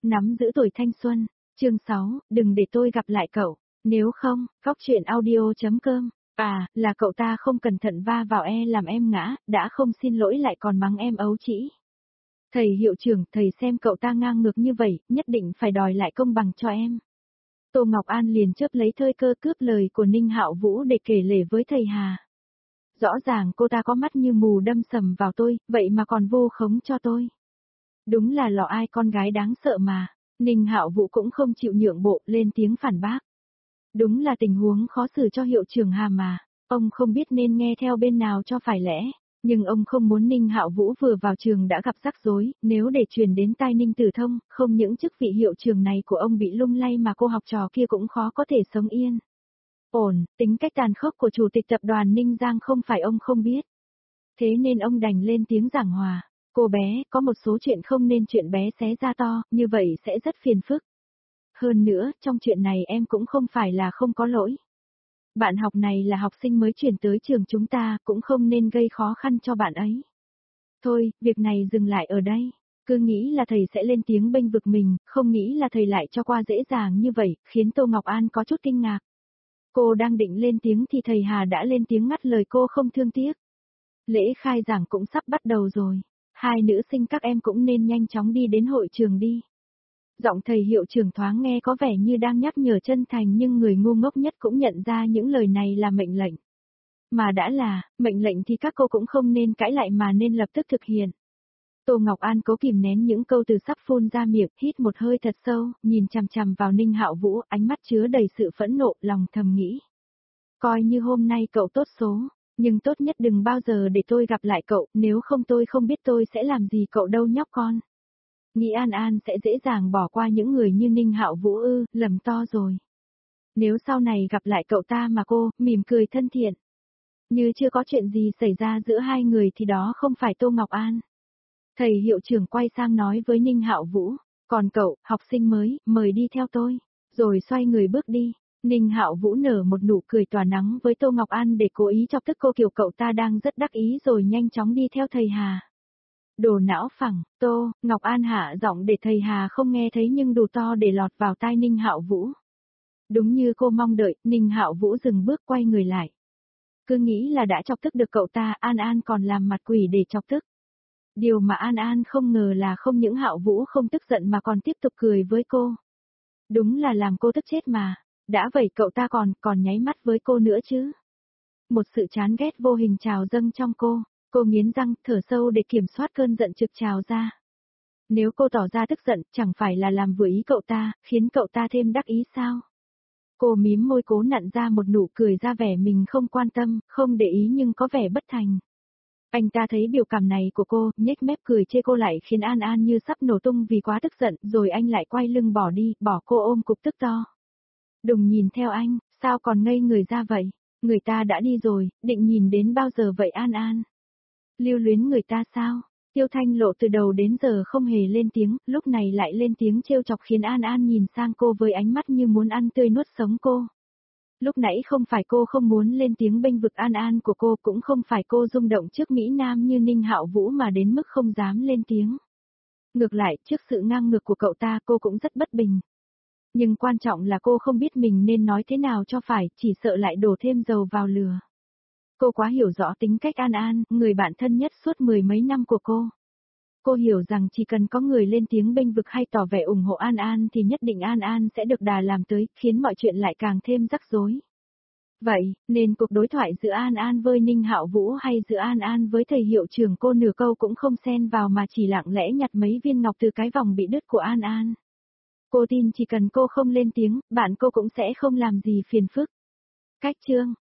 nắm giữ tuổi thanh xuân. Chương 6, đừng để tôi gặp lại cậu. Nếu không, góc chuyện audio.com. À, là cậu ta không cẩn thận va vào làm em ngã, đã không xin lỗi lại còn mắng em ấu trĩ. Thầy hiệu trưởng, thầy xem cậu ta ngang ngược như vậy, nhất định phải đòi lại công bằng cho em. Tô Ngọc An liền chớp lấy thời cơ cướp lời của Ninh Hạo Vũ để kể lể với thầy Hà. Rõ ràng cô ta có mắt như mù đâm sầm vào tôi, vậy mà còn vu khống cho tôi. Đúng là lọ ai con gái đáng sợ mà. Ninh Hạo Vũ cũng không chịu nhượng bộ, lên tiếng phản bác. Đúng là tình huống khó xử cho hiệu trưởng Hà mà, ông không biết nên nghe theo bên nào cho phải lẽ, nhưng ông không muốn Ninh Hạo Vũ vừa vào trường đã gặp rắc rối, nếu để truyền đến tai Ninh Tử Thông, không những chức vị hiệu trưởng này của ông bị lung lay mà cô học trò kia cũng khó có thể sống yên. Ổn, tính cách tàn khốc của chủ tịch tập đoàn Ninh Giang không phải ông không biết. Thế nên ông đành lên tiếng giảng hòa. Cô bé, có một số chuyện không nên chuyện bé xé ra to, như vậy sẽ rất phiền phức. Hơn nữa, trong chuyện này em cũng không phải là không có lỗi. Bạn học này là học sinh mới chuyển tới trường chúng ta, cũng không nên gây khó khăn cho bạn ấy. Thôi, việc này dừng lại ở đây. Cứ nghĩ là thầy sẽ lên tiếng bênh vực mình, không nghĩ là thầy lại cho qua dễ dàng như vậy, khiến Tô Ngọc An có chút kinh ngạc. Cô đang định lên tiếng thì thầy Hà đã lên tiếng ngắt lời cô không thương tiếc. Lễ khai giảng cũng sắp bắt đầu rồi. Hai nữ sinh các em cũng nên nhanh chóng đi đến hội trường đi. Giọng thầy hiệu trưởng thoáng nghe có vẻ như đang nhắc nhở chân thành nhưng người ngu ngốc nhất cũng nhận ra những lời này là mệnh lệnh. Mà đã là, mệnh lệnh thì các cô cũng không nên cãi lại mà nên lập tức thực hiện. Tô Ngọc An cố kìm nén những câu từ sắp phun ra miệng, hít một hơi thật sâu, nhìn chằm chằm vào Ninh Hạo Vũ, ánh mắt chứa đầy sự phẫn nộ, lòng thầm nghĩ. Coi như hôm nay cậu tốt số, nhưng tốt nhất đừng bao giờ để tôi gặp lại cậu, nếu không tôi không biết tôi sẽ làm gì cậu đâu nhóc con. Nghĩ An An sẽ dễ dàng bỏ qua những người như Ninh Hạo Vũ ư, lầm to rồi. Nếu sau này gặp lại cậu ta mà cô, mỉm cười thân thiện. Như chưa có chuyện gì xảy ra giữa hai người thì đó không phải Tô Ngọc An. Thầy hiệu trưởng quay sang nói với Ninh Hạo Vũ, còn cậu, học sinh mới, mời đi theo tôi. Rồi xoay người bước đi. Ninh Hạo Vũ nở một nụ cười tỏa nắng với Tô Ngọc An để cố ý chọc tức cô kiểu cậu ta đang rất đắc ý rồi nhanh chóng đi theo thầy Hà. Đồ não phẳng, Tô, Ngọc An hạ giọng để thầy Hà không nghe thấy nhưng đủ to để lọt vào tai Ninh Hạo Vũ. Đúng như cô mong đợi, Ninh Hạo Vũ dừng bước quay người lại. Cứ nghĩ là đã chọc tức được cậu ta, An An còn làm mặt quỷ để chọc tức. Điều mà An An không ngờ là không những Hạo Vũ không tức giận mà còn tiếp tục cười với cô. Đúng là làm cô tức chết mà, đã vậy cậu ta còn nháy mắt với cô nữa chứ. Một sự chán ghét vô hình trào dâng trong cô nghiến răng, thở sâu để kiểm soát cơn giận trực trào ra. Nếu cô tỏ ra tức giận, chẳng phải là làm vừa ý cậu ta, khiến cậu ta thêm đắc ý sao? Cô mím môi cố nặn ra một nụ cười ra vẻ mình không quan tâm, không để ý nhưng có vẻ bất thành. Anh ta thấy biểu cảm này của cô, nhếch mép cười chê cô lại khiến An An như sắp nổ tung vì quá tức giận, rồi anh lại quay lưng bỏ đi, bỏ cô ôm cục tức to. Đừng nhìn theo anh, sao còn ngây người ra vậy? Người ta đã đi rồi, định nhìn đến bao giờ vậy An An? Lưu luyến người ta sao? Tiêu Thanh Lộ từ đầu đến giờ không hề lên tiếng, lúc này lại lên tiếng trêu chọc khiến An An nhìn sang cô với ánh mắt như muốn ăn tươi nuốt sống cô. Lúc nãy không phải cô không muốn lên tiếng bênh vực An An của cô, cũng không phải cô rung động trước Mỹ Nam như Ninh Hạo Vũ mà đến mức không dám lên tiếng. Ngược lại, trước sự ngang ngược của cậu ta cô cũng rất bất bình. Nhưng quan trọng là cô không biết mình nên nói thế nào cho phải, chỉ sợ lại đổ thêm dầu vào lửa. Cô quá hiểu rõ tính cách An An, người bạn thân nhất suốt mười mấy năm của cô. Cô hiểu rằng chỉ cần có người lên tiếng bênh vực hay tỏ vẻ ủng hộ An An thì nhất định An An sẽ được đà làm tới, khiến mọi chuyện lại càng thêm rắc rối. Vậy, nên cuộc đối thoại giữa An An với Ninh Hạo Vũ hay giữa An An với thầy hiệu trưởng cô nửa câu cũng không xen vào mà chỉ lặng lẽ nhặt mấy viên ngọc từ cái vòng bị đứt của An An. Cô tin chỉ cần cô không lên tiếng, bạn cô cũng sẽ không làm gì phiền phức. Cách chương